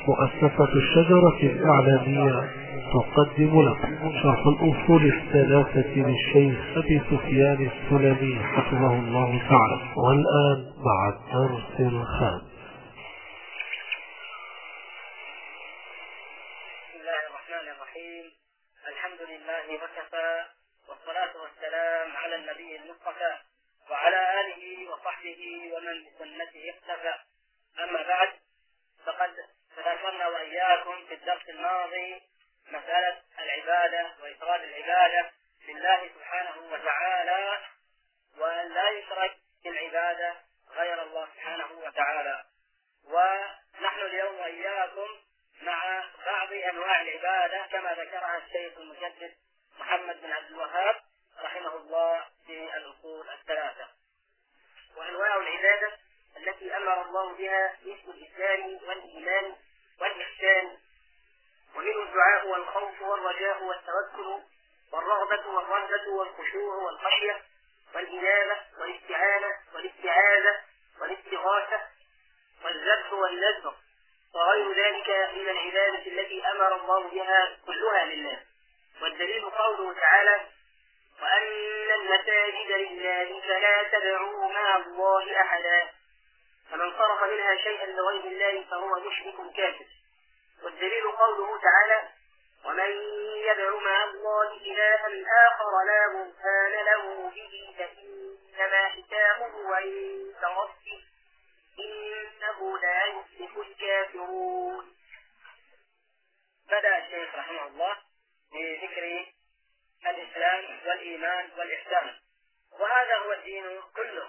مؤسسة الشجرة الإعلامية تقدم لكم شرح الأصول الثلاثة للشيخ أبي سفيان السلمي حفظه الله تعالى. والآن مع الدرس الخامس. بسم الله الرحمن الرحيم. الحمد لله وكفى، والصلاة والسلام على النبي المصطفى وعلى آله وصحبه ومن بسنته اقتفى. أما بعد، فقد تذكرنا وإياكم في الدرس الماضي مسألة العبادة وإفراد العبادة لله سبحانه وتعالى، وأن لا يشرك بالعبادة غير الله سبحانه وتعالى. ونحن اليوم وإياكم مع بعض أنواع العبادة كما ذكرها الشيخ المجدد محمد بن عبد الوهاب رحمه الله في الأصول الثلاثة. وأنواع العبادة التي أمر الله بها مثل الإسلام والإيمان والإحسان، ومنه الدعاء والخوف والرجاء والتوكل والرغبة والرهبة والخشوع والخشية والإنابة والاستعانة والاستعاذة والاستغاثة والذبح والنذر وغير ذلك من العبادة التي أمر الله بها كلها لله. والدليل قوله تعالى: وأن المساجد لله فلا تدعوا مع الله أحدا، فمن صرف منها شيئا لغير الله فهو مشرك كافر. والدليل قوله تعالى: ومن يدع مع الله إلها آخر لا برهان له به فإنما حسابه عند ربه إنه لا يفلح الكافرون. بدأ الشيخ رحمه الله بذكر الإسلام والإيمان والإحسان، وهذا هو الدين كله،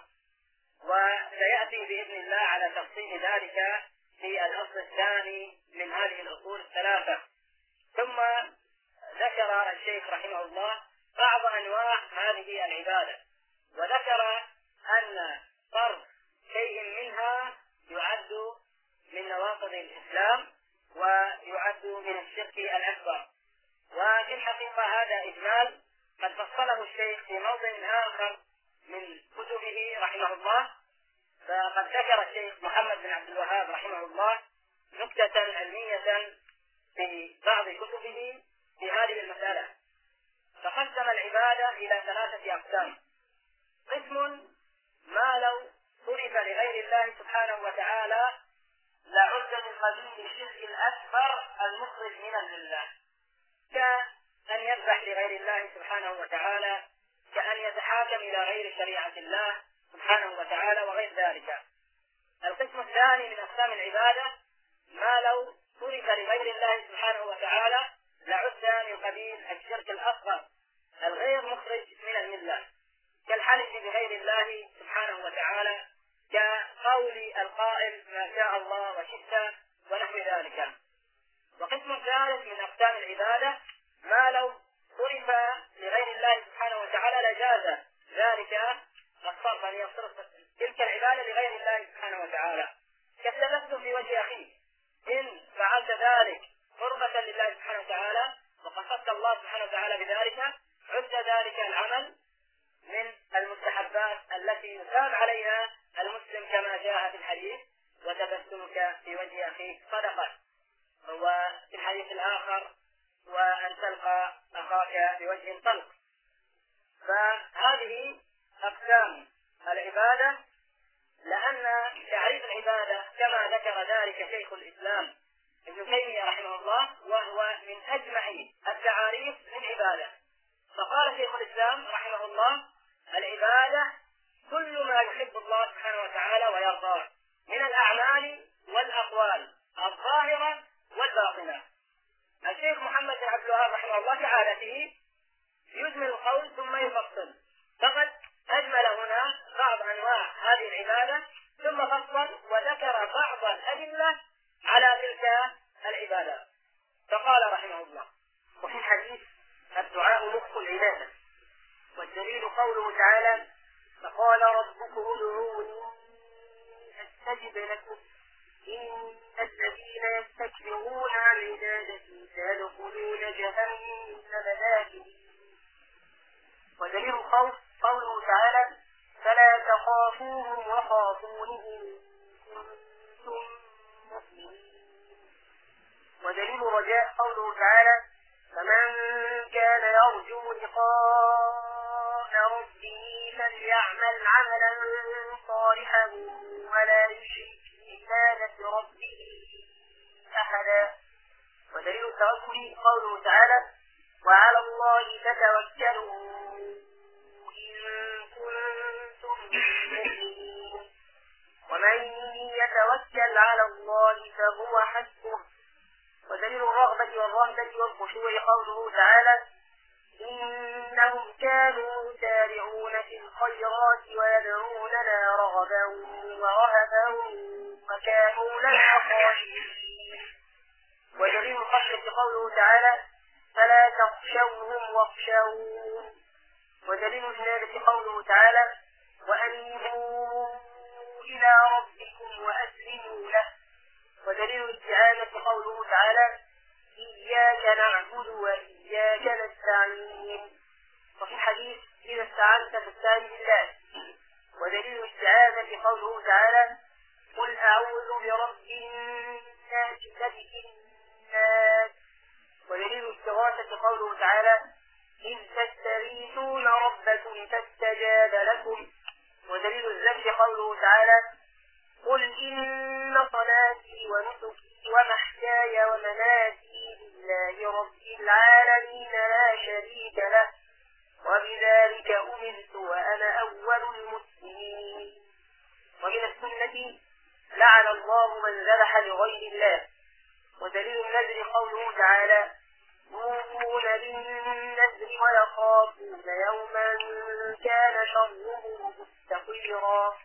وسيأتي بإذن الله على تفصيل ذلك في الأصل الثاني من هذه الأصول الثلاثة. ثم ذكر الشيخ رحمه الله بعض أنواع هذه العبادة، وذكر أن صرف شيء منها يعد من نواقض الإسلام ويعد من الشرك الأكبر. وفي الحقيقة هذا إجمال قد فصله الشيخ في موضع آخر من كتبه رحمه الله. فقد ذكر الشيخ محمد بن عبد الوهاب رحمه الله نكتة علمية في بعض كتبه في هذه المسألة، فقسم العبادة إلى ثلاثة أقسام. قسم ما لو صرف لغير الله سبحانه وتعالى لعد من قبيل الشرك الأكبر المخرج من الملة، كأن يذبح لغير الله سبحانه وتعالى، كأن يتحاكم إلى غير شريعة الله سبحانه وتعالى وغير ذلك. القسم الثاني من أقسام العبادة ما لو صرف لغير الله سبحانه وتعالى لعد من قبيل الشرك الأصغر الغير مخرج من الملة، كالحلف بغير الله سبحانه وتعالى، كقول القائل ما شاء الله وشئت ونحو ذلك. وقسم ثالث من أقسام العبادة ما لو صرف لغير الله سبحانه وتعالى لجاز ذلك الصرف، أن يصرف تلك العبادة لغير الله سبحانه وتعالى، كالتبسم في وجه أخيك، إن فعلت ذلك قربة لله سبحانه وتعالى وقصدت الله سبحانه وتعالى بذلك عد ذلك العمل من المستحبات التي يثاب عليها المسلم كما جاء في الحديث: وتبسمك في وجه أخيك صدقة. وفي الحديث الآخر: وأن تلقى أخاك بوجه طلق. فهذه أقسام العبادة، لأن تعريف العبادة كما ذكر ذلك شيخ الإسلام ابن تيمية رحمه الله وهو من أجمع التعاريف للعبادة. فقال شيخ الإسلام رحمه الله: العبادة كل ما يحب الله سبحانه وتعالى ويرضاه من الأعمال والأقوال الظاهرة والباطنة. الشيخ محمد بن عبد الوهاب رحمه الله كعادته يجمل القول ثم يفصل، فقد أجمل هنا بعض أنواع هذه العبادة ثم فصل وذكر بعض الأدلة على تلك العبادة. فقال رحمه الله: وفي الحديث الدعاء مخ العبادة، والدليل قوله تعالى: فقال ربكم ادعوني أستجب لكم إن الذين يستكبرون عن عبادتي سيدخلون جهنم داخلين. ودليل الخوف قوله تعالى: فلا تخافوهم وخافون إن كنتم مؤمنين. قوله تعالى: فمن كان يرجو لقاء ربه فليعمل عملا صالحا ولا يشرك بعبادة ربه أحدا. ودليل التوكل قوله تعالى: وعلى الله فتوكلوا إن كنتم مؤمنين. ومن يتوكل على الله فهو حسبه. ودليل الرغبة والرهبة والخشوع قوله تعالى: إنهم كانوا يسارعون في الخيرات ويدعوننا رغبا ورهبا وكانوا لنا خاشعين. ودليل الخشية قوله تعالى: فلا تخشوهم واخشون. ودليل الجنابة قوله تعالى: وأنيبوا إلى ربكم وأسلموا له. ودليل الاستعانة قوله تعالى: إياك نعبد وإياك نستعين. وفي الحديث: إذا استعنت فاستعن بالله. ودليل الاستعاذة قوله تعالى: قل أعوذ برب الناس ملك الناس. ودليل الاستغاثة قوله تعالى: إذ تستغيثون ربكم فاستجاب لكم. ودليل الذبح قوله تعالى: قل إن صلاتي ونسكي ومحياي ومماتي لله رب العالمين لا شريك له وبذلك أمرت وأنا أول المسلمين. ومن السنة: لعن الله من ذبح لغير الله. ودليل النذر قوله تعالى: يوفون بالنذر ويخافون يوما كان شره مستطيرا.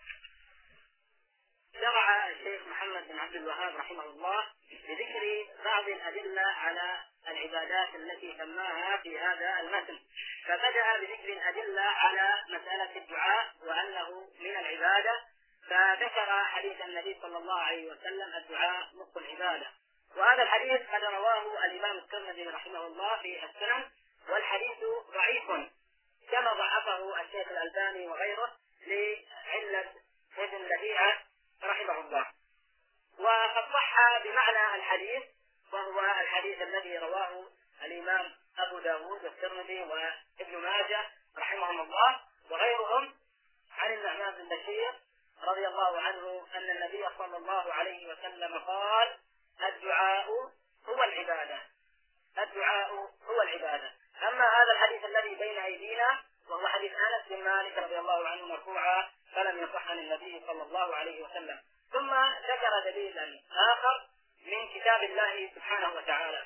شرع الشيخ محمد بن عبد الوهاب رحمه الله بذكر بعض الأدلة على العبادات التي سماها في هذا المتن، فبدأ بذكر الأدلة على مسألة الدعاء وأنه من العبادة، فذكر حديث النبي صلى الله عليه وسلم: الدعاء مخ العبادة. وهذا الحديث قد رواه الإمام الترمذي رحمه الله في السنن، والحديث ضعيف كما ضعفه الشيخ الألباني وغيره لعلة ابن لهيعة رحمه الله. وقد صح بمعنى الحديث، وهو الحديث الذي رواه الإمام أبو داود والترمذي وابن ماجه رحمهم الله وغيرهم عن النعمان بن بشير رضي الله عنه أن النبي صلى الله عليه وسلم قال: الدعاء هو العبادة. الدعاء هو العبادة. أما هذا الحديث الذي بين أيدينا وهو حديث أنس بن مالك رضي الله عنه مرفوعا فلم يصح عن النبي صلى الله عليه وسلم. ثم ذكر دليلا آخر من كتاب الله سبحانه وتعالى.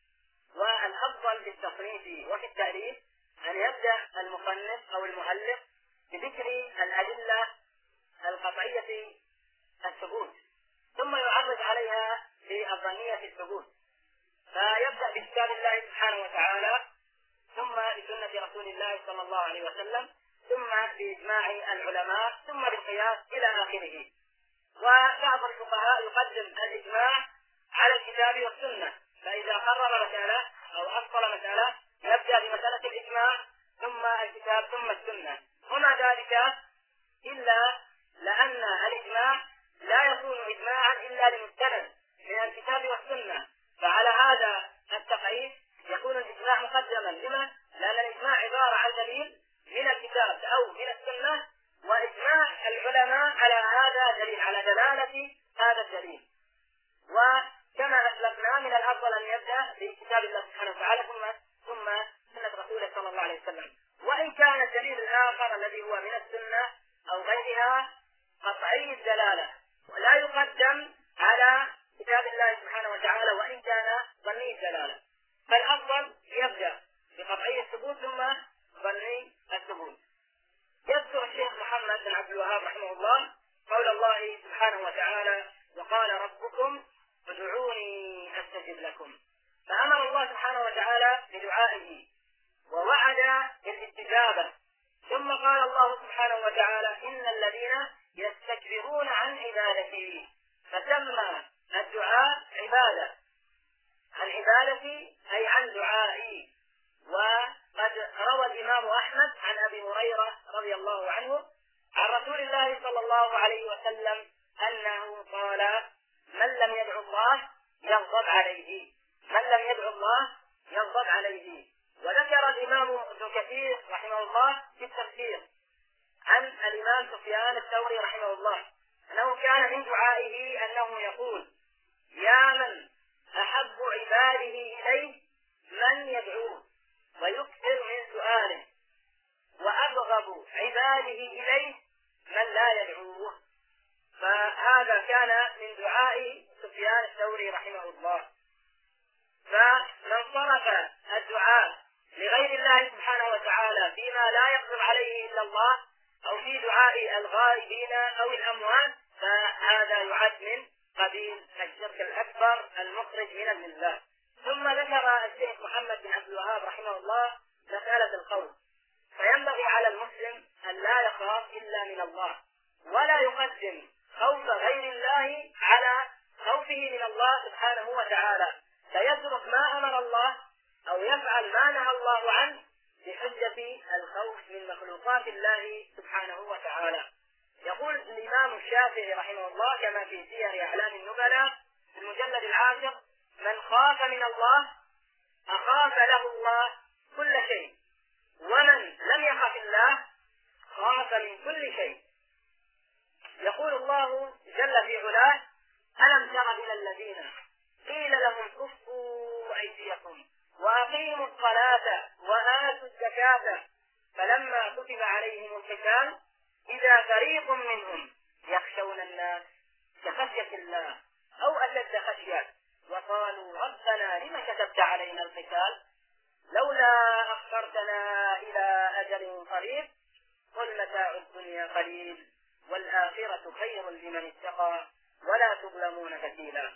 والأفضل في التصنيف وفي التأليف أن يبدأ المصنف أو المؤلف بذكر الأدلة القطعية في الثبوت، ثم يعرض عليها في الظنية في الثبوت، فيبدأ بكتاب الله سبحانه وتعالى، ثم بسنة رسول الله صلى الله عليه وسلم، ثم بإجماع العلماء، ثم بالقياس إلى آخره. وبعض الفقهاء يقدم الإجماع على الكتاب والسنة، فإذا قرر مسألة أو أصل مسألة يبدأ بمسألة الإجماع ثم الكتاب ثم السنة. وما ذلك إلا لأن الإجماع لا يكون إجماعا إلا لمستند من الكتاب والسنة، فعلى هذا التقعيد يكون الإجماع مقدما. لما؟ لأن الإجماع عبارة عن دليل من الكتاب أو من السنة، وإجماع العلماء على هذا دليل، على دلالة هذا الدليل. وكما أسلفنا من الأفضل أن يبدأ بكتاب الله سبحانه وتعالى ثم سنة رسوله صلى الله عليه وسلم. وإن كان الدليل الآخر الذي هو من السنة أو غيرها قطعي الدلالة ولا يقدم على كتاب الله سبحانه وتعالى وإن كان ظني الدلالة، فالأفضل يبدأ بقطعي الثبوت ثم ظني الثبوت. يذكر الشيخ محمد بن عبد الوهاب رحمه الله قول الله سبحانه وتعالى: وقال ربكم ادعوني أستجب لكم. فأمر الله سبحانه وتعالى بدعائه ووعد بالاستجابة، ثم قال الله سبحانه وتعالى: إن الذين يستكبرون عن عبادتي. فسمى الدعاء عبادة، عن عبادتي أي عن دعائي. وقد روى الإمام أحمد عن أبي هريرة رضي الله عنه عن رسول الله صلى الله عليه وسلم أنه قال: من لم يدع الله يغضب عليه. من لم يدعو الله يغضب عليه. وذكر الإمام ابن كثير رحمه الله في التفسير عن الإمام سفيان الثوري رحمه الله أنه كان من دعائه أنه يقول: يا من أحب عباده إليه من يدعوه ويكثر من سؤاله، وأبغض عباده إليه من لا يدعوه. فهذا كان من دعاء سفيان الثوري رحمه الله. فمن صرف الدعاء لغير الله سبحانه وتعالى فيما لا يقدر عليه إلا الله، أو في دعاء الغائبين أو الأموات، فهذا يعد من قبيل الشرك الأكبر المخرج من الملة. ثم ذكر الشيخ محمد بن عبد الوهاب رحمه الله مسألة الخوف. فينبغي على المسلم أن لا يخاف إلا من الله، ولا يقدم خوف غير الله على خوفه من الله سبحانه وتعالى، فيترك ما أمر الله أو يفعل ما نهى الله عنه بحجة الخوف من مخلوقات الله سبحانه وتعالى. يقول الإمام الشافعي رحمه الله كما في سير أعلام النبلاء في المجلد 10: من خاف من الله أخاف له الله كل شيء، ومن لم يخف الله خاف من كل شيء. يقول الله جل في علاه: ألم تر إلى الذين قيل لهم كفوا أيديكم وأقيموا الصلاة وآتوا الزكاة فلما كتب عليهم القتال إذا فريق منهم يخشون الناس كخشية الله أو أشد خشية وقالوا ربنا لم كتبت علينا القتال لولا أخرتنا إلى أجل قريب قل متاع الدنيا قليل والآخرة خير لمن اتقى ولا تظلمون فتيلا.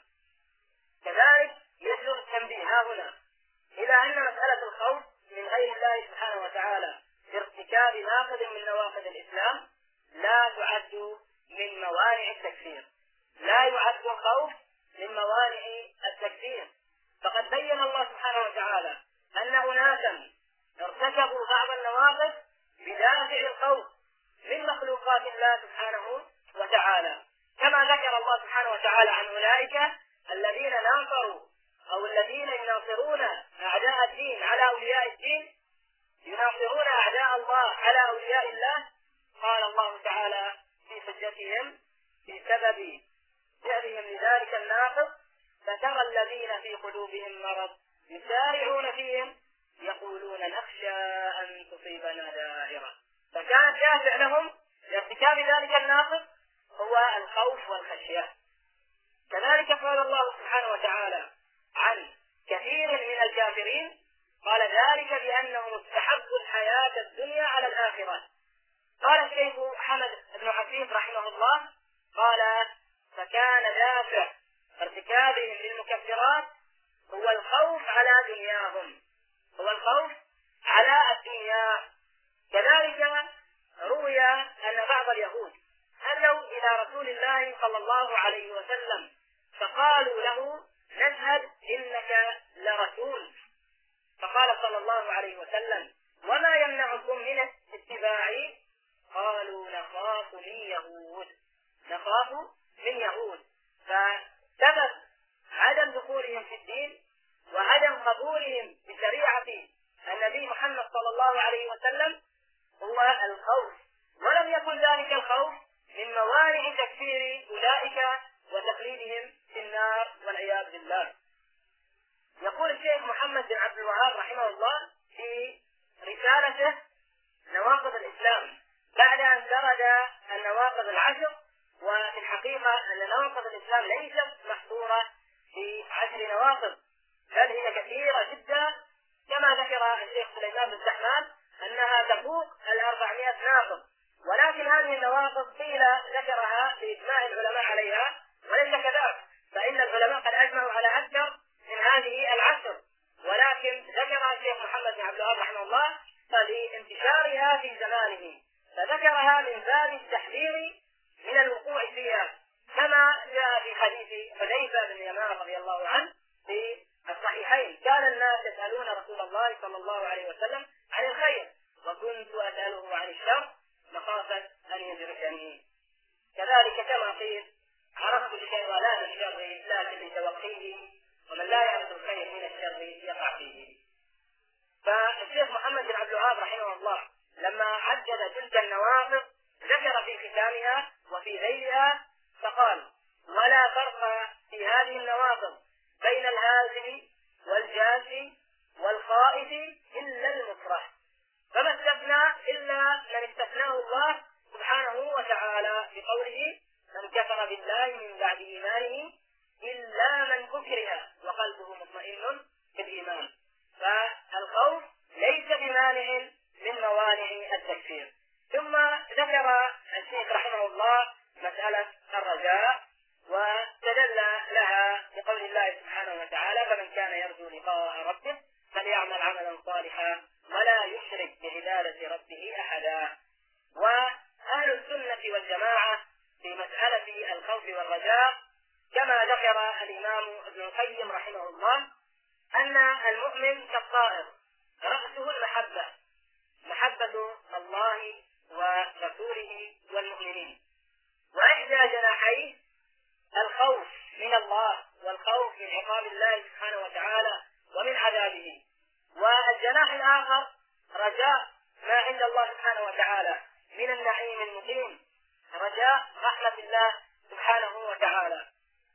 كذلك يجدر التنبيه هنا إلى أن مسألة الخوف من غير الله سبحانه وتعالى في ارتكاب ناقض من نواقض الإسلام لا تعد من موانع التكفير، لا يعد الخوف من موانع التكفير. فقد بين الله سبحانه وتعالى أن أناسا ارتكبوا بعض النواقض بدافع الخوف من مخلوقات الله سبحانه وتعالى، كما ذكر الله سبحانه وتعالى عن أولئك الذين ناصروا أو الذين يناصرون أعداء الدين على أولياء الدين، يناصرون أعداء الله على أولياء الله. قال الله تعالى في حجتهم بسبب فعلهم لذلك الناقض: فترى الذين في قلوبهم مرض يسارعون فيهم يقولون نخشى أن تصيبنا دائرة. فكان دافع لهم لارتكاب ذلك الناقض هو الخوف والخشية. كذلك قال الله سبحانه وتعالى عن كثير من الكافرين: قال ذلك بأنهم استحبوا الحياة الدنيا على الآخرة. قال الشيخ حمد بن حفيظ رحمه الله قال: فكان دافع ارتكابهم للمكفرات هو الخوف على دنياهم، هو الخوف على الدنيا. كذلك روي أن بعض اليهود أتوا إلى رسول الله صلى الله عليه وسلم فقالوا له: نشهد إنك لرسول. فقال صلى الله عليه وسلم: وما يمنعكم من اتباعي؟ قالوا: نخاف من يهود، نخاف من يهود. فسبب عدم دخولهم في الدين وعدم قبولهم بشريعة النبي محمد صلى الله عليه وسلم هو الخوف، ولم يكن ذلك الخوف من موانع تكفير أولئك وتخليدهم في النار والعياذ بالله. يقول الشيخ محمد بن عبد الوهاب رحمه الله في رسالته نواقض الإسلام بعد أن سرد النواقض العشر، وفي الحقيقة أن نواقض الإسلام ليست محصورة في 10 نواقض، بل هي كثيرة جدا، كما ذكر الشيخ سليمان بن سحمان أنها تفوق 400 ناقض. ولكن هذه النواقض قيل ذكرها بإجماع العلماء عليها، وليس كذلك، فإن العلماء قد أجمعوا على أكثر من هذه 10، ولكن ذكرها الشيخ محمد بن عبد الوهاب رحمه الله لانتشارها في زمانه، فذكرها من باب التحذير من الوقوع فيها، كما جاء في حديث حذيفة بن اليمان رضي الله عنه في الصحيحين: كان الناس يسألون رسول الله صلى الله عليه وسلم عن الخير وكنت أسأله عن الشر مخافة أن يدركني. كذلك كما قيل: عرفت بشيطانات الشر لكن لتوقيه ومن لا يعرف الخير من الشر يقع فيه. فالشيخ محمد بن عبد الوهاب رحمه الله لما عدد تلك النواقض ذكر في ختامها وفي ذيلها فقال: ولا فرق في هذه النواقض بين الهازل والجازي والخائف إلا المكره، فما استثنى إلا من استثناه الله سبحانه وتعالى بقوله: من كفر بالله من بعد إيمانه إلا من كره وقلبه مطمئن بالإيمان. فالخوف ليس بمانع من موانع التكفير. ثم ذكر الشيخ رحمه الله مسألة الرجاء واستدل لها بقول الله سبحانه وتعالى: فمن كان يرجو لقاء ربه فليعمل عملا صالحا ولا يشرك بعبادة ربه أحدا. وأهل السنة والجماعة في مسألة الخوف والرجاء كما ذكر الإمام ابن القيم رحمه الله أن المؤمن كالطائر رأسه المحبة، محبة الله ورسوله والمؤمنين، وإحدى جناحيه الخوف من الله والخوف من عقاب الله سبحانه وتعالى ومن عذابه، والجناح الآخر رجاء ما عند الله سبحانه وتعالى من النعيم المقيم، رجاء رحمة الله سبحانه وتعالى.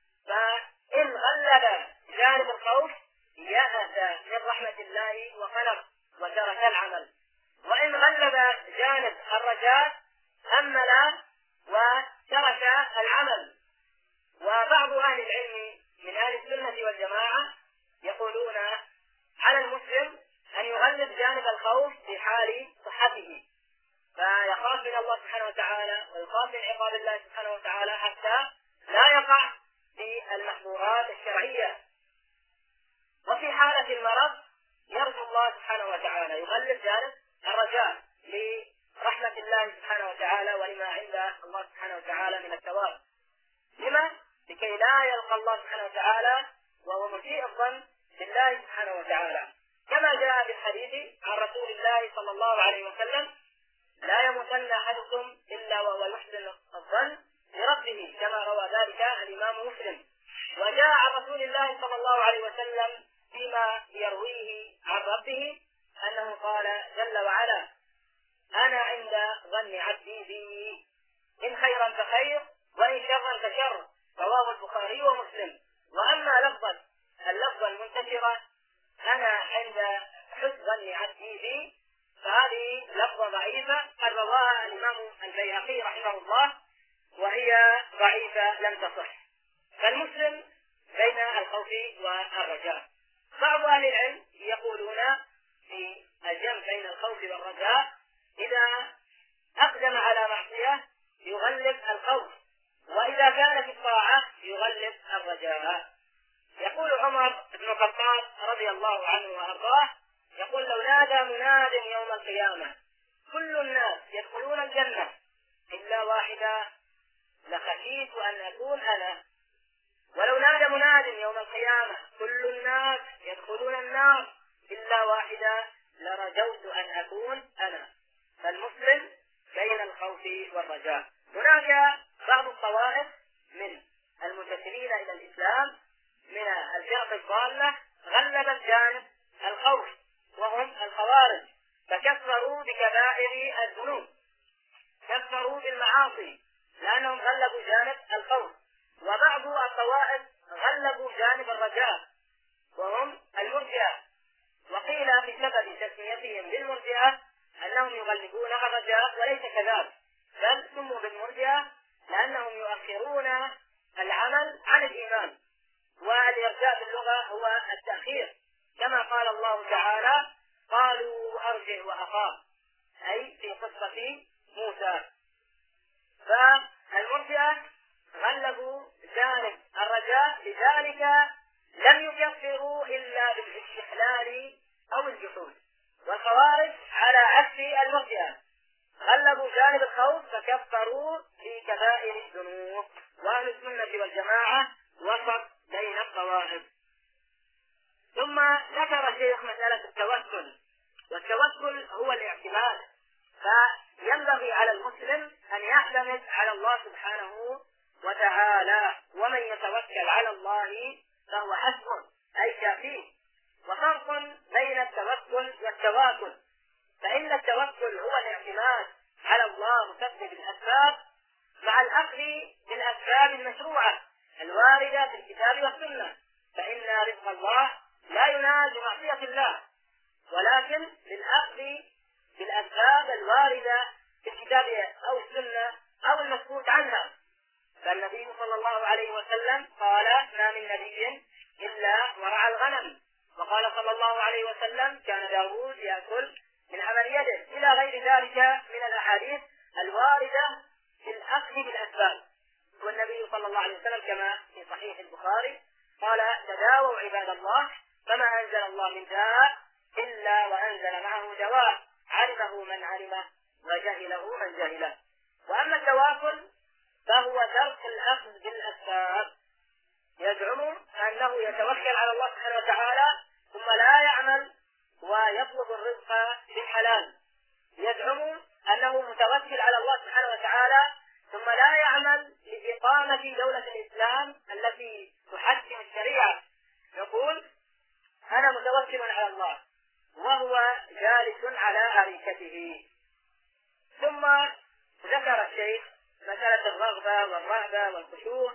فإن غلب جانب الخوف يأس من رحمة الله وقلق وترك العمل، وإن غلب جانب الرجاء أمل وترك العمل. وبعض أهل العلم من أهل السنة والجماعة يقولون على المسلم أن يغلب جانب الخوف في حال صحته، فيخاف من الله سبحانه وتعالى ويخاف من عقاب الله سبحانه وتعالى حتى لا يقع في المحظورات الشرعية. وفي حالة المرض يرجو الله سبحانه وتعالى، يغلب جانب الرجاء لرحمة الله سبحانه وتعالى ولما عند الله سبحانه وتعالى من الثواب. لما؟ لكي لا يلقى الله سبحانه وتعالى وهو مسيء الظن بالله سبحانه وتعالى، كما جاء في الحديث عن رسول الله صلى الله عليه وسلم: لا يموتن أحدكم إلا وهو يحسن الظن بربه، كما روى ذلك الإمام مسلم. وجاء عن رسول الله صلى الله عليه وسلم فيما يرويه عن ربه أنه قال جل وعلا: أنا عند ظن عبدي بي، إن خيرا فخير وإن شرا فشر، رواه البخاري ومسلم. وأما اللفظة المنتشرة أنا عند حسن ظن عبدي بي فهذه لفظة ضعيفة قد رواها الإمام البيهقي رحمه الله وهي ضعيفة لم تصح. فالمسلم بين الخوف والرجاء. بعض أهل العلم يقولون في الجمع بين الخوف والرجاء إذا أقدم على معصية يغلب الخوف، وإذا كان في الطاعة يغلب الرجاء. يقول عمر بن الخطاب رضي الله عنه وأرضاه يقول: لو نادى مناد يوم القيامة كل الناس يدخلون الجنة إلا واحدا لخشيت أن أكون أنا، ولو نادى مناد يوم القيامة كل الناس يدخلون النار إلا واحدا لرجوت أن أكون أنا. فالمسلم بين الخوف والرجاء. هناك بعض الطوائف من المنتسبين إلى الإسلام من الفرق الضالة غلبت جانب الخوف، وهم الخوارج، فكفروا بكبائر الذنوب، كفروا بالمعاصي لأنهم غلبوا جانب الخوف. وبعض الطوائف غلبوا جانب الرجاء وهم المرجئة، وقيل بسبب تسميتهم بالمرجئة أنهم يغلبون الرجاء، وليس كذلك، بل سموا بالمرجئة لأنهم يؤخرون العمل عن الإيمان. والإرجاء باللغة هو التأخير، كما قال الله تعالى: قالوا أرجع وأخاف، أي في قصة موسى. فالمرجئة غلبوا جانب الرجاء، لذلك لم يكفروا إلا بالاستحلال أو الجحود. والخوارج على عكس المرجئة غلبوا جانب الخوف فكفروا في كبائر الذنوب. وأهل السنة والجماعة وسط بين الطوائف. ثم ذكر الشيخ مسألة التوكل، والتوكل هو الاعتماد، فينبغي على المسلم أن يعتمد على الله سبحانه وتعالى، ومن يتوكل على الله فهو حسبه، السنة، فإن رزق الله لا ينال بمعصية الله، ولكن بالأخذ بالأسباب الواردة في الكتاب أو السنة أو المسكوت عنها. فالنبي صلى الله عليه وسلم قال: ما من نبي إلا ورعى الغنم. وقال صلى الله عليه وسلم: كان داود يأكل من عمل يده، إلى غير ذلك من الأحاديث الواردة في الأخذ بالأسباب. والنبي صلى الله عليه وسلم كما في صحيح البخاري قال: تداووا عباد الله، فما أنزل الله من داء إلا وأنزل معه دواء، علمه من علمه وجهله من جهله. وأما التواكل فهو ترك الأخذ بالأسباب، يزعم أنه يتوكل على الله سبحانه وتعالى ثم لا يعمل ويطلب الرزق بالحلال، يزعم أنه متوكل على الله سبحانه وتعالى ثم لا يعمل لإقامة دولة الإسلام التي تحكم الشريعة، يقول: أنا متوكل على الله وهو جالس على أريكته. ثم ذكر الشيخ مسألة الرغبة والرهبة والخشوع،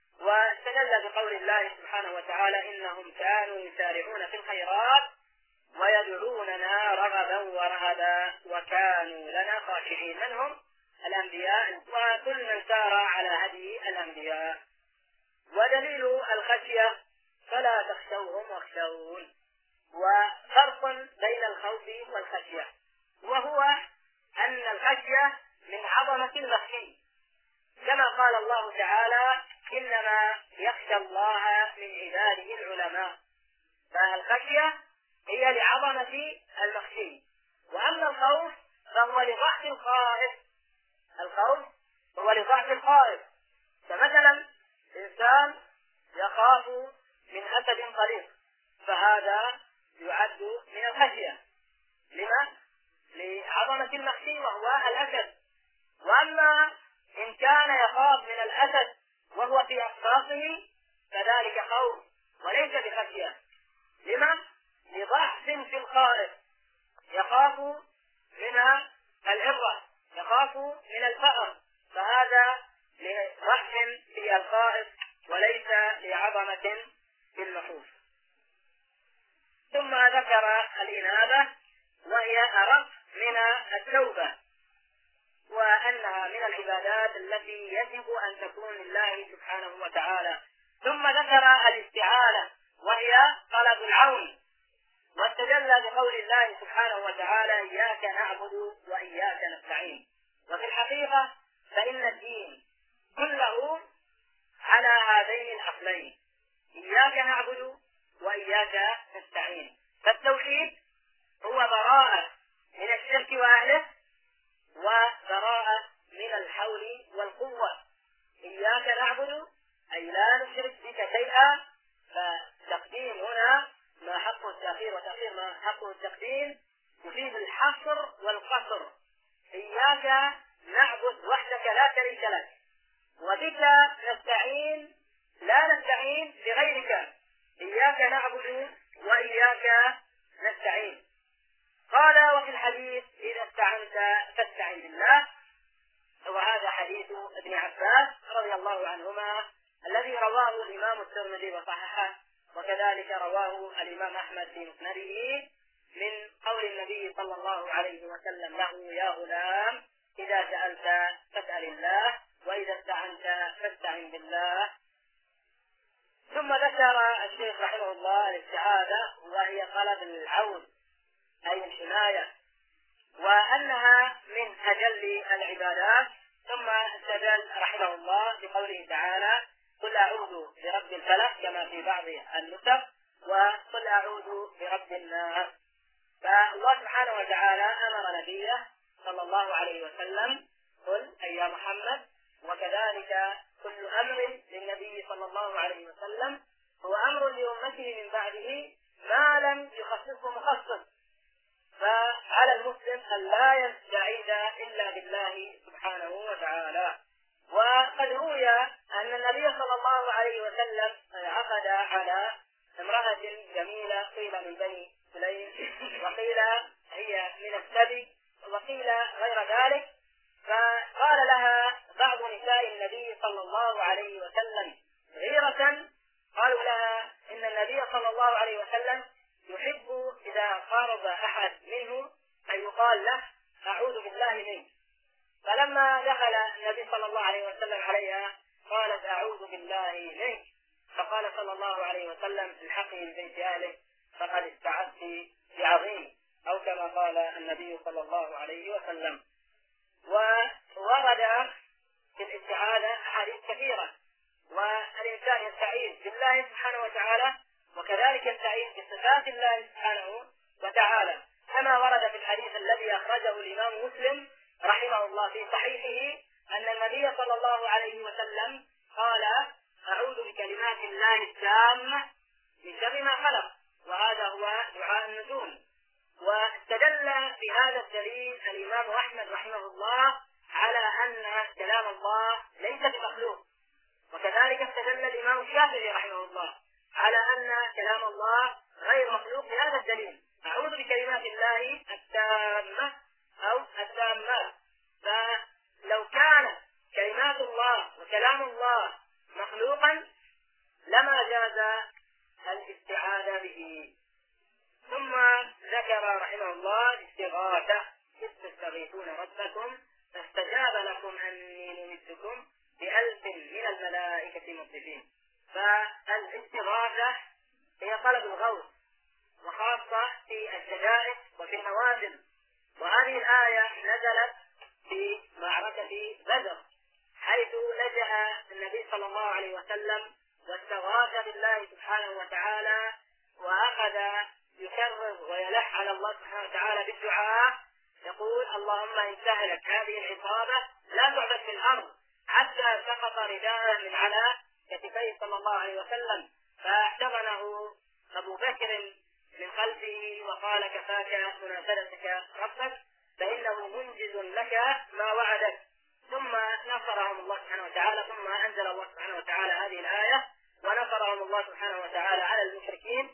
واستدل بقول الله سبحانه وتعالى: إنهم كانوا يسارعون في الخيرات ويدعوننا رغبا ورهبا وكانوا لنا خاشعين. من هم؟ الأنبياء وكل من سار على هدي الأنبياء. ودليل الخشية: فلا تخشوهم واخشون. وفرق بين الخوف والخشية، وهو أن الخشية من عظمة المخشي، كما قال الله تعالى: إنما يخشى الله من عباده العلماء. فالخشية هي لعظمة المخشي. وأما الخوف فهو لضعف الخائف. الخوف هو لضعف الخائف. فمثلا إنسان يخاف من أسد طريق، فهذا يعد من الخشية. لما؟ لعظمة المخشي وهو الأسد. وأما إن كان يخاف من الأسد وهو في أخصاصه فذلك خوف وليس بخشية. لما؟ لضعف في الخائف، يخاف من العرة، يخاف من الفأر، فهذا لضعف في الخائف وليس لعظمة في المخوف. ثم ذكر الإنابة، وهي أرق من التوبة، وأنها من العبادات التي يجب أن تكون لله سبحانه وتعالى. ثم ذكر الاستعانة، وهي طلب العون، واستدل بقول الله سبحانه وتعالى: إياك نعبد وإياك نستعين. وفي الحقيقة فإن الدين كله على هذين الأصلين: إياك نعبد وإياك نستعين. فالتوحيد هو براءة من الشرك وأهله وبراءة من الحول والقوة. إياك نعبد أي لا نشرك بك شيئا، فتقديم هنا ما حقه التأخير، وتأخير ما حقه التقديم يفيد الحصر والقصر. إياك نعبد وحدك لا شريك لك، وبك نستعين لا نستعين بغيرك. إياك نعبد وإياك نستعين. قال: وفي الحديث: إذا استعنت فاستعن بالله. وهذا حديث ابن عباس رضي الله عنهما الذي رواه الإمام الترمذي وصححه، وكذلك رواه الإمام أحمد في مسنده من قول النبي صلى الله عليه وسلم له: يا غلام إذا سألت فاسأل الله وإذا استعنت فاستعن بالله. ثم ذكر الشيخ رحمه الله الاستعاذة، وهي طلب العون أي الحماية، وأنها من أجل العبادات. ثم استدل رحمه الله بقوله تعالى: قل أعوذ برب الفلق، كما في بعض النسخ، وقل أعوذ برب الناس. فالله سبحانه وتعالى أمر نبيه صلى الله عليه وسلم: قل أي يا محمد. وكذلك كل أمر للنبي صلى الله عليه وسلم هو أمر لأمته من بعده ما لم يخصصه مخصص. فعلى المسلم أن لا يستعيذ إلا بالله سبحانه وتعالى. وقد روي أن النبي صلى الله عليه وسلم عقد على امرأة جميلة، قيل من بني سليم، وقيل هي من السبي، وقيل غير ذلك. فقال لها بعض نساء النبي صلى الله عليه وسلم غيرة، قالوا لها: الله عليه وسلم يحب إذا قارب أحد منه أن يقال له أعوذ بالله منك. فلما دخل النبي صلى الله عليه وسلم عليها قالت أعوذ بالله منك، فقال صلى الله عليه وسلم الحقي ببيت أهله فقد استعذت بعظيم، أو كما قال النبي صلى الله عليه وسلم. وورد في الاستعاذة أحاديث كثيرة، والإنسان يستعيذ بالله سبحانه وتعالى وكذلك يستعيذ بصفات الله سبحانه وتعالى، كما ورد في الحديث الذي أخرجه الإمام مسلم رحمه الله في صحيحه أن النبي صلى الله عليه وسلم قال أعوذ بكلمات الله التامة من شر ما خلق، وهذا هو دعاء النزول. واستدل بهذا الدليل الإمام أحمد رحمه الله على أن كلام الله ليس بمخلوق، وكذلك استدل الإمام الشافعي رحمه الله على أن كلام الله غير مخلوق بهذا الدليل أعوذ بكلمات الله التامة أو التامات. فلو كان كلمات الله وكلام الله مخلوقا لما جاز الاستعاذة به. ثم ذكر رحمه الله الاستغاثة، إذ تستغيثون ربكم فاستجاب لكم أني ممدكم ب1000 من الملائكة مردفين. فالاستغاثة هي طلب الغوث، وخاصة في الشدائد وفي النوازل. وهذه الآية نزلت في معركة بدر، حيث لجأ النبي صلى الله عليه وسلم واستغاث بالله سبحانه وتعالى، وأخذ يكرر ويلح على الله سبحانه وتعالى بالدعاء، يقول اللهم إن سهلت هذه العصابة لا تعبد في الأرض، حتى سقط رداءه من على كتفيه صلى الله عليه وسلم، فاحتضنه أبو بكر من خلفه وقال كفاك مناشدتك ربك فإنه منجز لك ما وعدك. ثم نصرهم الله سبحانه وتعالى، ثم أنزل الله سبحانه وتعالى هذه الآية ونصرهم الله سبحانه وتعالى على المشركين.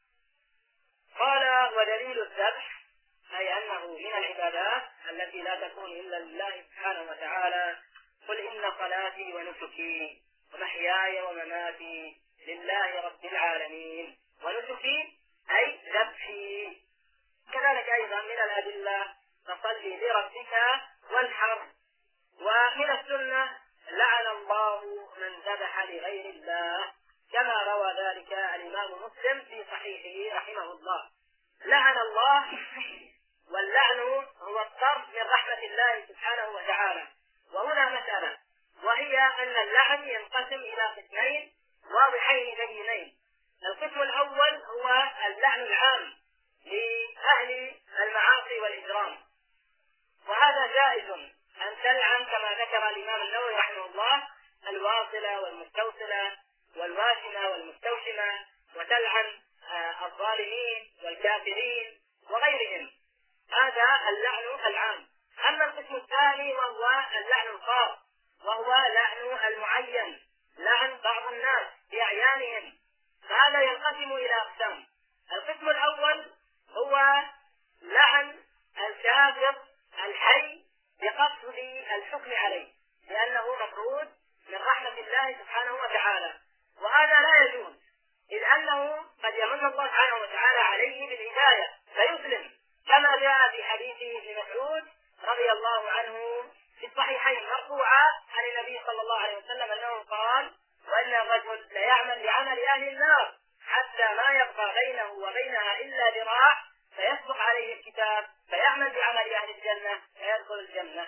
قال ودليل الذبح أي أنه من العبادات التي لا تكون إلا لله سبحانه وتعالى. قل إن صلاتي ونسكي ومحياي ومماتي لله رب العالمين. ونسكي أي ذبحي. كذلك أيضا من الأدلة فصلي لربك وانحر. ومن السنة لعن الله من ذبح لغير الله، كما روى ذلك الإمام مسلم في صحيحه رحمه الله. لعن الله، واللعن هو الطرد من رحمة الله سبحانه وتعالى. وهنا مسألة، وهي أن اللعن ينقسم إلى قسمين واضحين بينين. القسم الأول هو اللعن العام لأهل المعاصي والإجرام، وهذا جائز أن تلعن كما ذكر الإمام النووي رحمه الله الواصلة والمستوصلة والواشمة والمستوشمة، وتلعن الظالمين والكافرين وغيرهم. هذا اللعن العام. أما القسم الثاني وهو اللعن الخاص، وهو لعن المعين، لعن بعض الناس بأعيانهم، فهذا ينقسم إلى أقسام. القسم الأول هو لعن الكافر الحي بقصد الحكم عليه، لأنه مفروض من رحمة الله سبحانه وتعالى، وهذا لا يجوز، إذ أنه قد يمن الله سبحانه وتعالى عليه بالهداية فيسلم، كما جاء في حديث ابن مسعود رضي الله عنه في الصحيحين مرفوعا عن النبي صلى الله عليه وسلم أنه قال وإن الرجل ليعمل بعمل أهل النار حتى ما يبقى بينه وبينها إلا ذراع فيسبق عليه الكتاب فيعمل بعمل أهل الجنة فيدخل الجنة.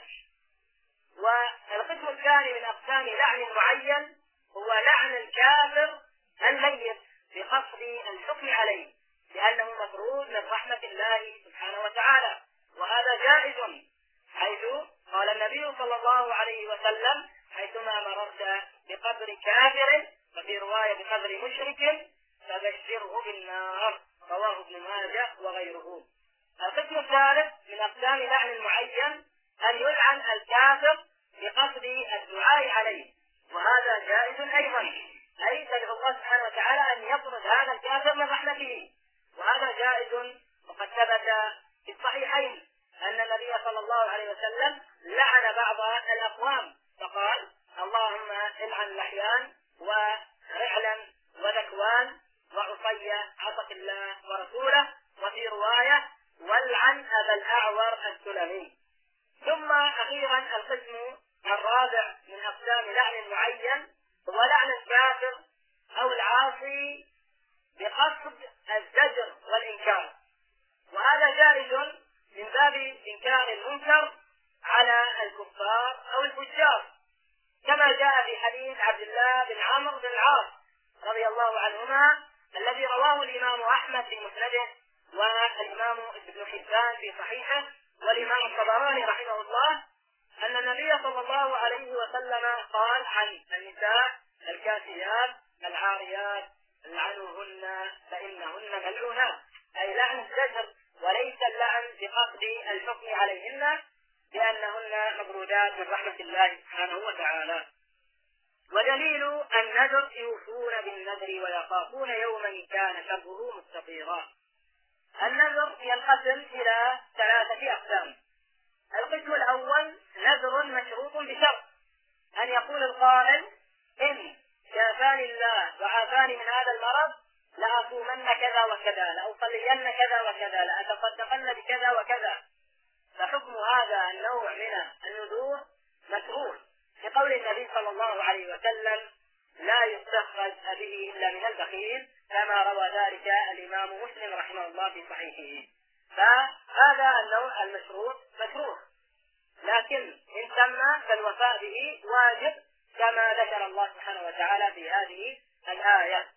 والقسم الثاني من أقسام لعن المعين هو لعن الكافر الميت بقصد الحكم عليه، لأنه مفروض من رحمة الله سبحانه وتعالى، وهذا جائز، حيث قال النبي صلى الله عليه وسلم حيثما مررت بقبر كافر، وفي رواية بقبر مشرك فبشره بالنار، رواه ابن ماجه وغيره. القسم الثالث من أقسام لعن المعين أن يلعن الكافر بقصد الدعاء عليه، وهذا جائز أيضا، أي تدعو الله سبحانه وتعالى أن يطرد هذا الكافر من رحمته، وهذا جائز. وقد ثبت في الصحيحين أن النبي صلى الله عليه وسلم لعن بعض الأقوام فقال اللهم العن لحيان ورعلا وذكوان وعصية عصت المعاصي بقصد الزجر والإنكار، وهذا جائز من باب إنكار المنكر على الكفار أو الفجار، كما جاء في حديث عبد الله بن عمرو بن العاص رضي الله عنهما الذي رواه الإمام أحمد في مسنده والإمام ابن حبان في صحيحه والإمام الطبراني رحمه الله أن النبي صلى الله عليه وسلم قال عن النساء الكاسيات العاريات لعنوهن فإنهن ملعونات، أي لعن الزجر وليس اللعن بقصد الحكم عليهن لأنهن مبرودات من رحمة الله سبحانه وتعالى. ودليل النذر يوفون بالنذر ويخافون يوما كان شره مستطيرا. النذر ينقسم إلى 3 أقسام. القسم الأول نذر مشروط بشرط أن يقول القائل إن شافاني الله وعافاني من هذا المرض لأصومن كذا وكذا، لأصلين كذا وكذا، لأتصدقن بكذا وكذا. فحكم هذا النوع من النذور مشروط لقول النبي صلى الله عليه وسلم لا يستخرج به إلا من البخيل، كما روى ذلك الإمام مسلم رحمه الله في صحيحه. فهذا النوع المشروط مشروط، لكن إن تم فالوفاء به واجب كما ذكر الله سبحانه وتعالى في هذه الآية.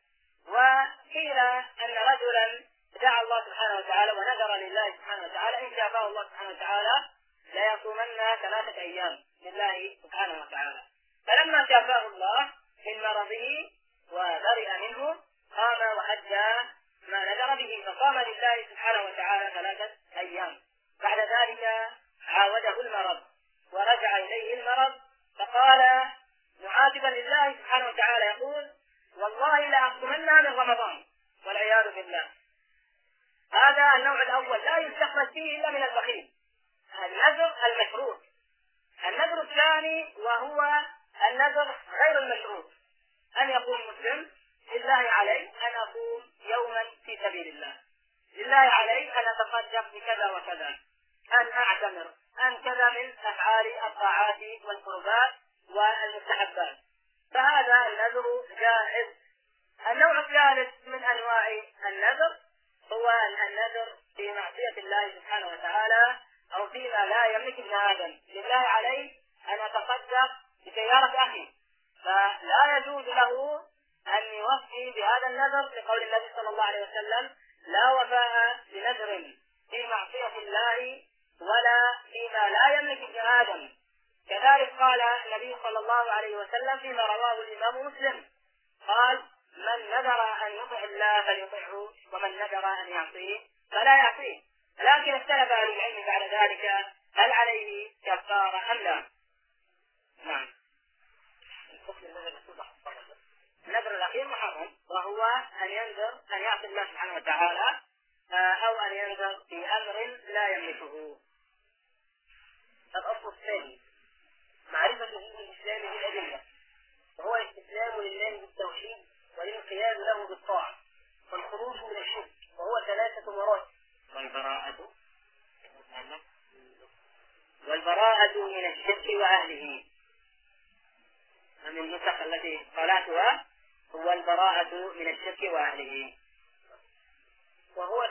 وقيل أن رجلا دعا الله سبحانه وتعالى ونذر لله سبحانه وتعالى إن شافاه الله سبحانه وتعالى ليصومن 3 أيام لله سبحانه وتعالى، فلما شافاه الله من مرضه وبرئ منه قام وأدى ما نذر به فصام لله سبحانه وتعالى 3 أيام. بعد ذلك عاوده المرض ورجع إليه المرض فقال معاتبا لله سبحانه وتعالى يقول والله لأصومن من رمضان والعياذ بالله. هذا النوع الأول لا يستخرج فيه إلا من البخيل، النذر المشروط. النذر الثاني وهو النذر غير المشروط، أن يقول مسلم لله علي أن أصوم يوما في سبيل الله، لله علي أن أتصدق بكذا وكذا، أن أعتمر، أن كذا من أفعال الطاعات والقربات والمستحبات، فهذا النذر جائز. النوع الثالث من أنواع النذر هو النذر في معصية الله سبحانه وتعالى أو فيما لا يملك ابن آدم، لله علي أن أتصدق بسيارة أخي، فلا يجوز له أن يوفي بهذا النذر لقول النبي صلى الله عليه وسلم لا وفاء بنذر في معصية الله ولا فيما لا يملك ابن آدم. كذلك قال النبي صلى الله عليه وسلم فيما رواه الإمام مسلم قال من نذر أن يطع الله فليطعه ومن نذر أن يعصيه فلا يعصيه. لكن اختلف أهل العلم بعد ذلك هل عليه كفارة أم لا. نعم. النذر الأخير محرم، وهو أن ينذر أن يعصي الله سبحانه وتعالى أو أن ينذر في أمر لا يملكه. الأصل الثاني معرفة دين الإسلام بالأدلة، وهو الاستسلام لله بالتوحيد والانقياد له بالطاعة والخروج من الشرك، وهو 3 مراتب. والبراءة من الشرك وأهله، من النسخ التي قرأتها هو البراءة من الشرك وأهله، وهو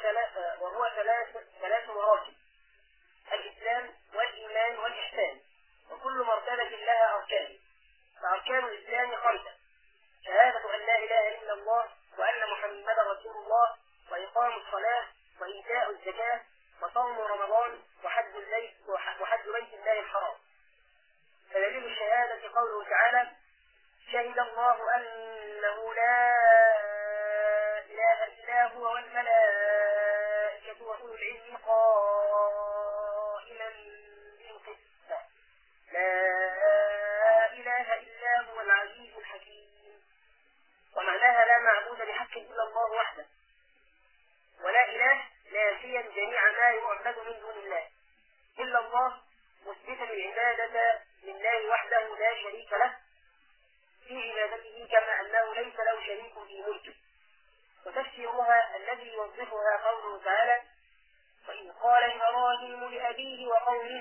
3 مراتب: الإسلام والإيمان والإحسان، وكل مرتبة لها أركان. فأركان الإسلام 5: شهادة أن لا إله إلا الله وأن محمدا رسول الله، وإقام الصلاة، وإيتاء الزكاة، وصوم رمضان، وحج بيت الله الحرام. فدليل الشهادة قوله تعالى: شهد الله أنه لا إله إلا هو والملائكة وأولو العلم قائما بالقسط لا إله إلا هو العزيز الحكيم. ومعناها لا معبود بحق إلا الله وحده، ولا إله نافيا جميع ما يعبد من دون الله إلا الله، مثبتا العبادة لله وحده لا شريك له في عبادته كما أنه ليس له شريك في ملكه. وتفسيرها الذي يوظفها قوله تعالى: وإذ قال إبراهيم لأبيه وقومه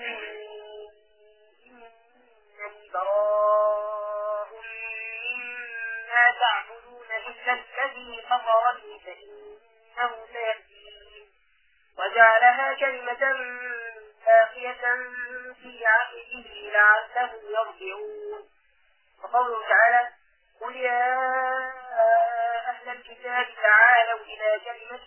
إنني براء مما تعبدون من كالذي فطرني فإنه سيهدين وجعلها كلمة باقية في عقله لعلهم يرجعون. وقوله تعالى قل يا أهل الكتاب تعالوا إلى كلمة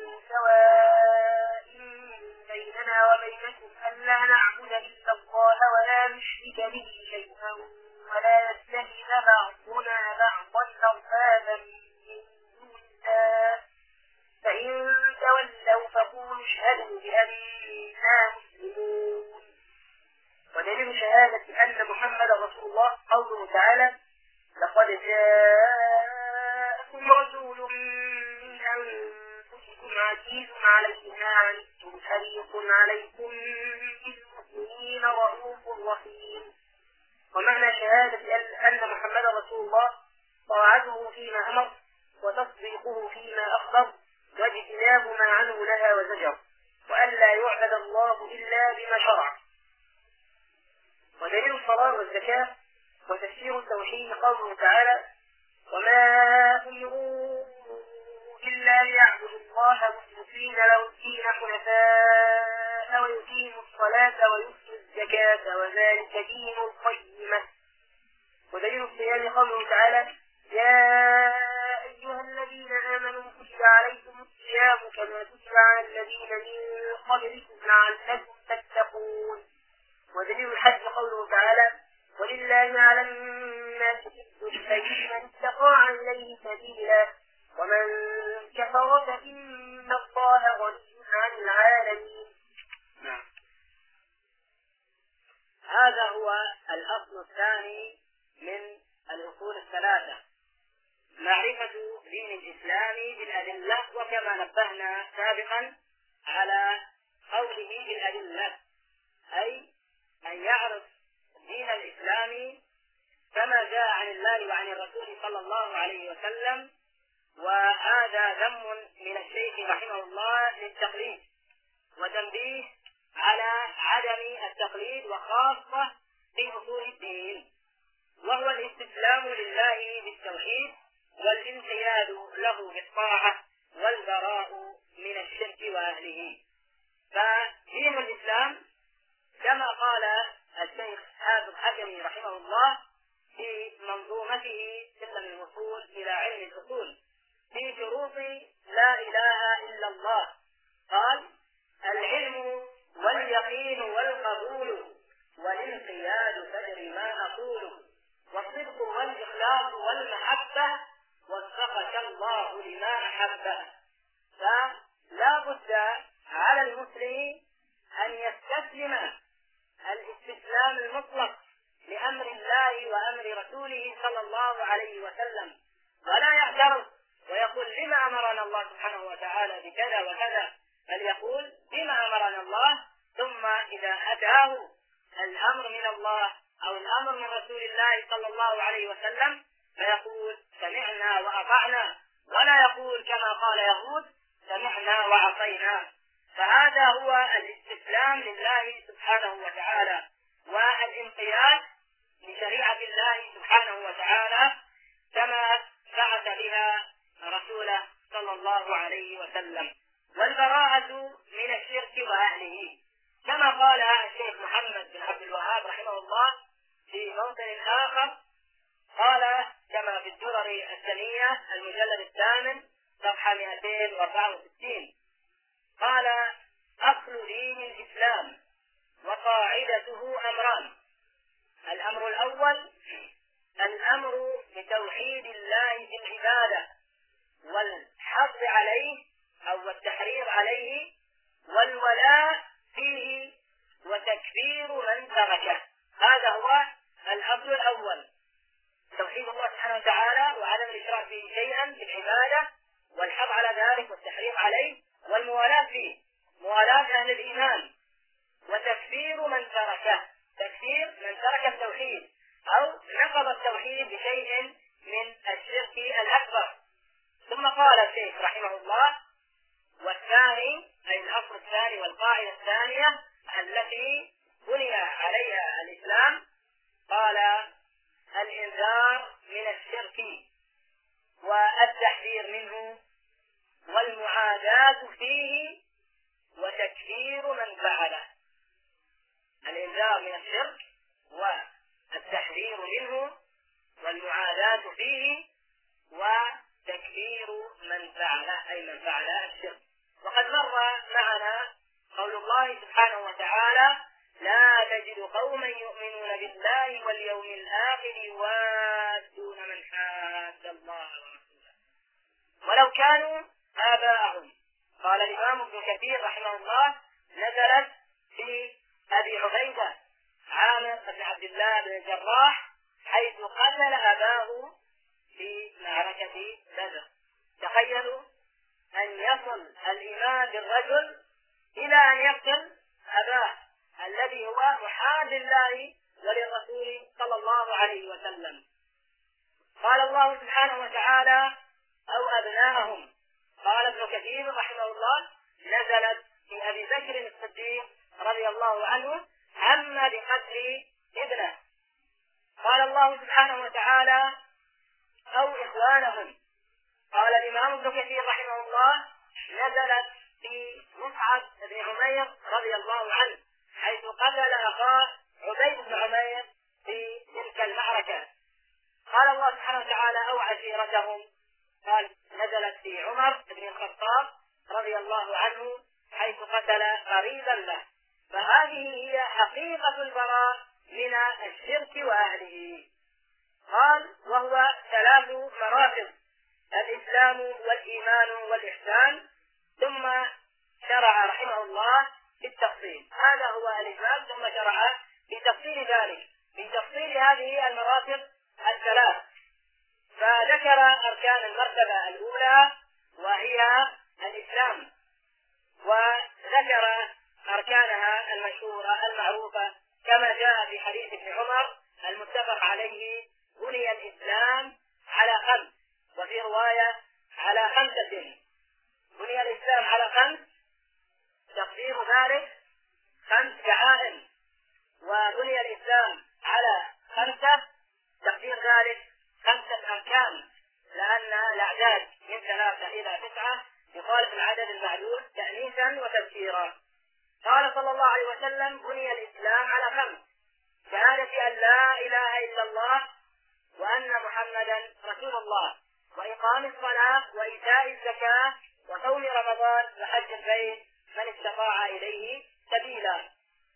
سواء بيننا وبينكم ألا نعبد إلا الله ولا نشرك به شيئا ولا يتخذ بعضنا بعضا أربابا من دون الله فإن تولوا فقولوا اشهدوا بأننا مسلمون. ودليل شهادة أن محمد رسول الله قوله تعالى لقد جاءكم رسول من أنفسكم عزيز عليه ما عنتم حريص عليكم بالمؤمنين رؤوف رحيم. ومعنى شهادة أن محمد رسول الله طاعته فيما أمر وتصديقه فيما أخبر واجتناب ما عنه نهى وزجر وألا يعبد الله إلا بما شرع. ودليل الصلاة والزكاة وتفسير التوحيد قوله تعالى وما أمروا إلا ليعبدوا الله مخلصين له الدين حنفاء ويقيموا الصلاة ويؤتوا الزكاة وذلك دين القيمة. ودليل الصيام قوله تعالى يا أيها الذين آمنوا كتب عليكم الصيام كما كتب على الذين من قبلكم لعلكم تتقون. ودليل الحج قوله تعالى ولله على الناس حج البيت من استطاع إليه سبيلا ومن كفر فإن الله غني عن العالمين. هذا هو الأصل الثاني من الأصول الثلاثة معرفة دين الإسلام بالأدلة. وكما نبهنا سابقا على قوله بالأدلة أي أن يعرف دين الإسلام كما جاء عن الله وعن الرسول صلى الله عليه وسلم. وهذا ذم من الشيخ رحمه الله للتقليد وتنبيه على عدم التقليد وخاصة في أصول الدين، وهو الاستسلام لله بالتوحيد والانقياد له بالطاعة والبراء من الشرك وأهله. فدين الإسلام كما قال الشيخ حافظ حكمي رحمه الله في منظومته سلم الوصول إلى علم الأصول في شروط لا إله إلا الله قال العلم واليقين والقبول والانقياد فدر ما أقول والصدق والإخلاص والمحبة وفقك الله لما أحبه. فلا بد على المسلم أن يستسلم الاستسلام المطلق لأمر الله وأمر رسوله صلى الله عليه وسلم ولا يعترض ويقول لما أمرنا الله سبحانه وتعالى بكذا وكذا، بل يقول بما أمرنا الله، ثم إذا أتاه الأمر من الله أو الأمر من رسول الله صلى الله عليه وسلم فيقول سمعنا وأطعنا، ولا يقول كما قال يهود سمعنا وعصينا. فهذا هو الاستسلام لله سبحانه وتعالى والانقياد لشريعة الله سبحانه وتعالى كما بعث بها رسوله صلى الله عليه وسلم، والبراءة من الشرك وأهله كما قال الشيخ محمد بن عبد الوهاب رحمه الله في موطن آخر، قال كما في الدرر الثانية المجلد الثامن صفحة 264 قال أصل دين الإسلام وقاعدته أمران. الأمر الأول الأمر بتوحيد الله في العبادة والحظ عليه أو التحريض عليه والولاء فيه وتكبير من تركه. هذا هو الأصل الأول، توحيد الله سبحانه وتعالى وعدم الإشراك به شيئا في العبادة والحظ على ذلك والتحريض عليه والموالاة فيه، موالاة أهل الإيمان، وتكفير من تركه، تكفير من ترك التوحيد أو نقض التوحيد بشيء من الشرك الأكبر. ثم قال الشيخ رحمه الله والثاني أي الأصل الثاني والقاعدة الثانية التي بني عليها الإسلام قال الإنذار من الشرك والتحذير منه والمعاداة فيه وتكفير من فعله. الإنذار من الشرك والتحذير منه والمعاداة فيه وتكفير من فعله، أي من فعل الشرك. وقد مر معنا قول الله سبحانه وتعالى: لا تجد قوما يؤمنون بالله واليوم الآخر يوادون من حاد الله ورسوله ولو كانوا آباءهم. قال الإمام ابن كثير رحمه الله: نزلت في أبي عبيدة عامر بن عبد الله بن الجراح حيث قتل أباه في معركة بدر. تخيلوا أن يصل الإيمان بالرجل إلى أن يقتل أباه الذي هو محاد لله وللرسول صلى الله عليه وسلم. قال الله سبحانه وتعالى: أو أبناءهم. قال ابن كثير رحمه الله: نزلت في أبي بكر الصديق رضي الله عنه هم بقتل ابنه. قال الله سبحانه وتعالى: أو إخوانهم. قال الإمام ابن كثير رحمه الله: نزلت في مصعب بن عمير رضي الله عنه حيث قتل أخاه عبيد بن عمير في تلك المعركة. قال الله سبحانه وتعالى: أو عشيرتهم. قال نزلت في عمر بن الخطاب رضي الله عنه حيث قتل قريبا له. فهذه هي حقيقة البراء من الشرك وأهله. قال: وهو 3 مراتب: الإسلام والإيمان والإحسان. ثم شرع رحمه الله في التفصيل. هذا هو الإجمال، ثم شرع في تفصيل ذلك، في تفصيل هذه المراتب 3. فذكر أركان المرتبة الأولى وهي الإسلام، وذكر أركانها المشهورة المعروفة كما جاء في حديث ابن عمر المتفق عليه: بني الإسلام على 5، وفي رواية على 5. بني الإسلام على 5، تقدير ذلك 5 دعائم. وبني الإسلام على 5، تقدير ذلك 5 أركان، لأن الأعداد من 3 إلى 9 يخالف العدد المعدود تأنيثا وتذكيرا. قال صلى الله عليه وسلم: بني الإسلام على 5: شهادة أن لا إله إلا الله وأن محمدا رسول الله، وإقام الصلاة وإيتاء الزكاة وصوم رمضان وحج البيت من استطاع إليه سبيلا.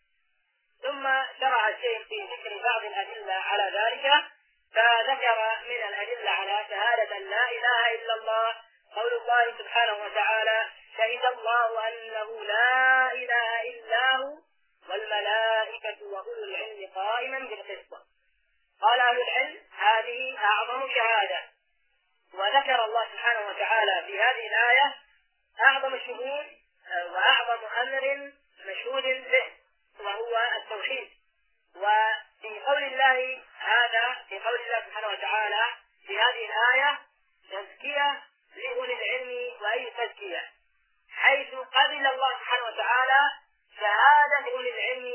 ثم شرع الشيخ في ذكر بعض الأدلة على ذلك، فذكر من الأدلة على شهادة أن لا إله إلا الله قول الله سبحانه وتعالى: شهد الله أنه لا إله إلا هو والملائكة وأولو العلم قائما بالقسط. قال أهل العلم: هذه أعظم شهادة. وذكر الله سبحانه وتعالى في هذه الآية أعظم الشهود وأعظم أمر مشهود به، وهو التوحيد. وفي قول الله هذا، في قول الله سبحانه وتعالى في هذه الآية، تزكية لأولي العلم. وأي تزكية؟ حيث قبل الله سبحانه وتعالى شهادة أولي العلم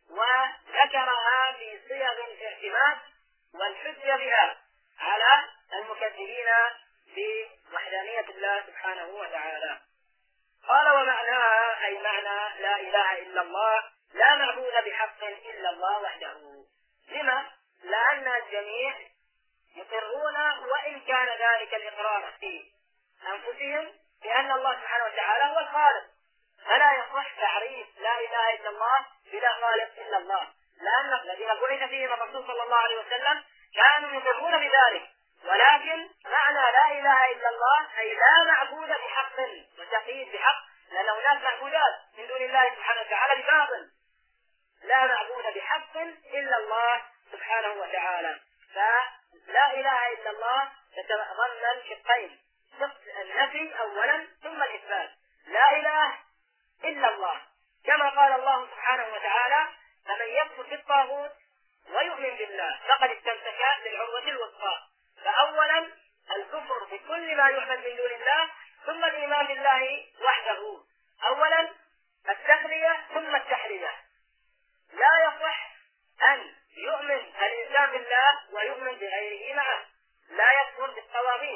وذكرها في صيغ الاعتماد والحجة بها على المكذبين بوحدانية الله سبحانه وتعالى. قال: ومعناها أي معنى لا إله إلا الله لا معبود بحق إلا الله وحده. لما؟ لأن الجميع يقرون، وإن كان ذلك الإقرار في أنفسهم، بأن الله سبحانه وتعالى هو الخالق، فلا يصح تعريف لا إله إلا الله بلا خالق إلا الله، لأن الذين بعث فيهم الرسول صلى الله عليه وسلم كانوا يقرون بذلك. ولكن معنى لا إله إلا الله أي لا معبود بحق، وتقييد بحق، لأن هناك معبودات من دون الله سبحانه وتعالى بباطل. لا معبود بحق إلا الله سبحانه وتعالى. فلا إله إلا الله تتضمن شقين: شق النفي أولا ثم الإثبات. لا إله إلا الله، كما قال الله سبحانه وتعالى: فمن يكفر بالطاغوت ويؤمن بالله فقد استمسك بالعروة الوثقى. فأولا الكفر بكل ما يعبد من دون الله، ثم الإيمان بالله وحده. أولا التخلية ثم التحلية. لا يصح أن يؤمن الإنسان بالله ويؤمن بغيره معه. لا يكفر بالطواغيت،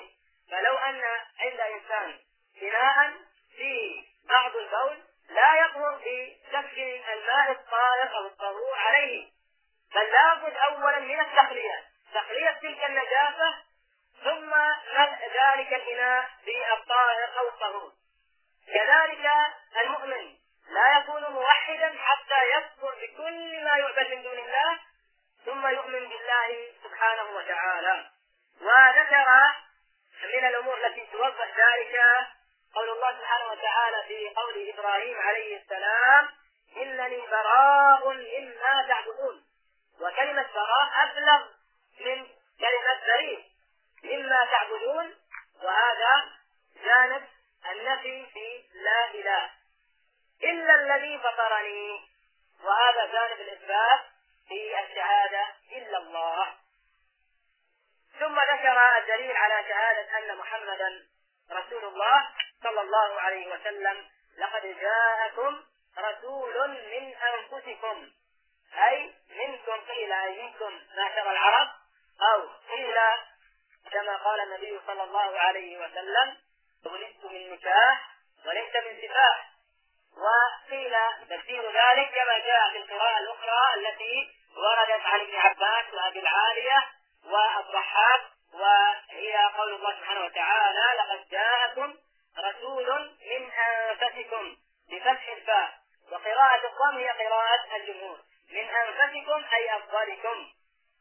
فلو أن عند إنسان إناء فيه بعض البول لا يطهر بسفك الماء الطاهر أو الطهور عليه، بل لابد أولا من تخلية تلك النجاسة ثم ملء ذلك الإناء بالطاهر أو الطهور. كذلك المؤمن لا يكون موحدا حتى يكفر بكل ما يعبد من دون الله ثم يؤمن بالله سبحانه وتعالى. وذكر من الأمور التي توضح ذلك قول الله سبحانه وتعالى في قول إبراهيم عليه السلام: إنني براء مما تعبدون. وكلمة براء أبلغ من كلمة بريء مما تعبدون، وهذا جانب النفي في لا إله إلا الذي فطرني، وهذا جانب الإثبات في الشهادة إلا الله. ثم ذكر الدليل على شهادة أن محمدا رسول الله صلى الله عليه وسلم: لقد جاءكم رسول من أنفسكم، أي منكم، قيل أي منكم معشر العرب، أو قيل كما قال النبي صلى الله عليه وسلم: ولدت من نكاح وليس من سفاح. وقيل تفسير ذلك كما جاء في القراءة الأخرى التي وردت عن ابن عباس وأبي العالية والضحاك، وهي قول الله سبحانه وتعالى: لقد جاءكم رسول من أنفسكم بفتح الفاء. وقراءة الضم هي قراءة الجمهور: من أنفسكم أي أفضلكم.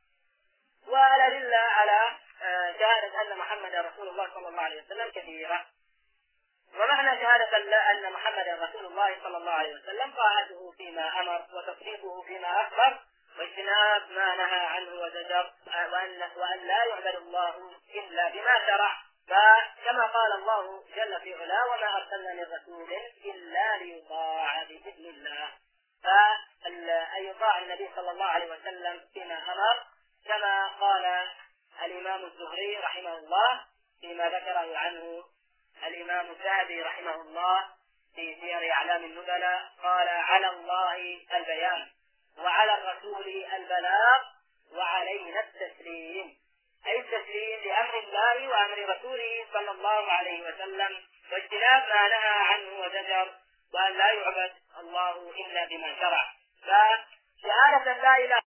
والأدلة على شهادة أن محمد رسول الله صلى الله عليه وسلم كثيرة. ومعنى شهادة أن محمد رسول الله صلى الله عليه وسلم طاعته فيما أمر وتصديقه فيما أخبر واجتناب ما نهى عنه وزجر، وأن لا يعبد الله إلا بما شرع. فكما قال الله جل في علاه: وما أرسلنا من رسول إلا ليطاع بإذن الله. فأن يطاع النبي صلى الله عليه وسلم فيما أمر، كما قال الإمام الزهري رحمه الله فيما ذكره عنه الإمام الذهبي رحمه الله في سير أعلام النبلاء، قال: على الله البيان وعلى الرسول البلاغ وعلينا التسليم، أي التسليم لأمر الله وأمر رسوله صلى الله عليه وسلم، واجتناب ما نهى عنه وزجر، وأن لا يعبد الله إلا بما شرع. فشهادة لا إله